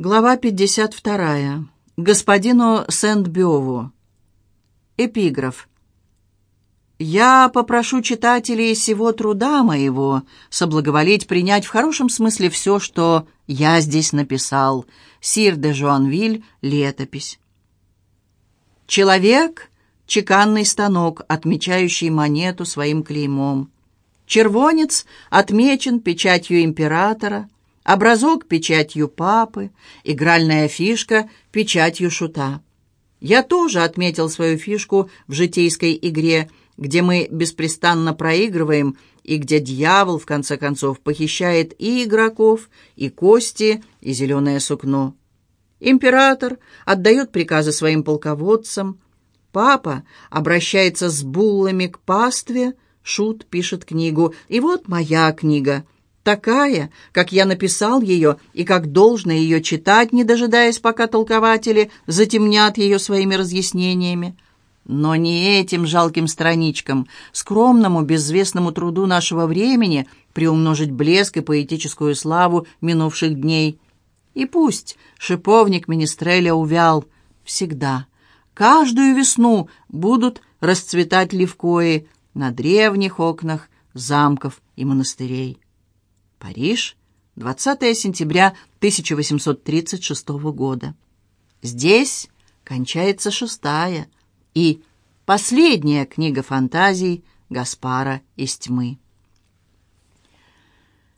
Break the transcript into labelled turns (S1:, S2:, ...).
S1: Глава 52. Господину Сент-Бёву. Эпиграф. «Я попрошу читателей сего труда моего соблаговолить принять в хорошем смысле все, что я здесь написал. Сир де Жуанвиль, летопись». Человек — чеканный станок, отмечающий монету своим клеймом. Червонец отмечен печатью императора, образок печатью папы, игральная фишка печатью шута. Я тоже отметил свою фишку в житейской игре, где мы беспрестанно проигрываем, и где дьявол, в конце концов, похищает и игроков, и кости, и зеленое сукно. Император отдает приказы своим полководцам, папа обращается с буллами к пастве, шут пишет книгу. И вот моя книга, такая, как я написал ее, и как должно ее читать, не дожидаясь, пока толкователи затемнят ее своими разъяснениями. Но не этим жалким страничкам, скромному, безвестному труду нашего времени приумножить блеск и поэтическую славу минувших дней. И пусть шиповник Менестреля увял всегда. Каждую весну будут расцветать левкои на древних окнах замков и монастырей. Париж, 20 сентября 1836 года. Здесь кончается 6-я и последняя книга фантазий Гаспара из тьмы.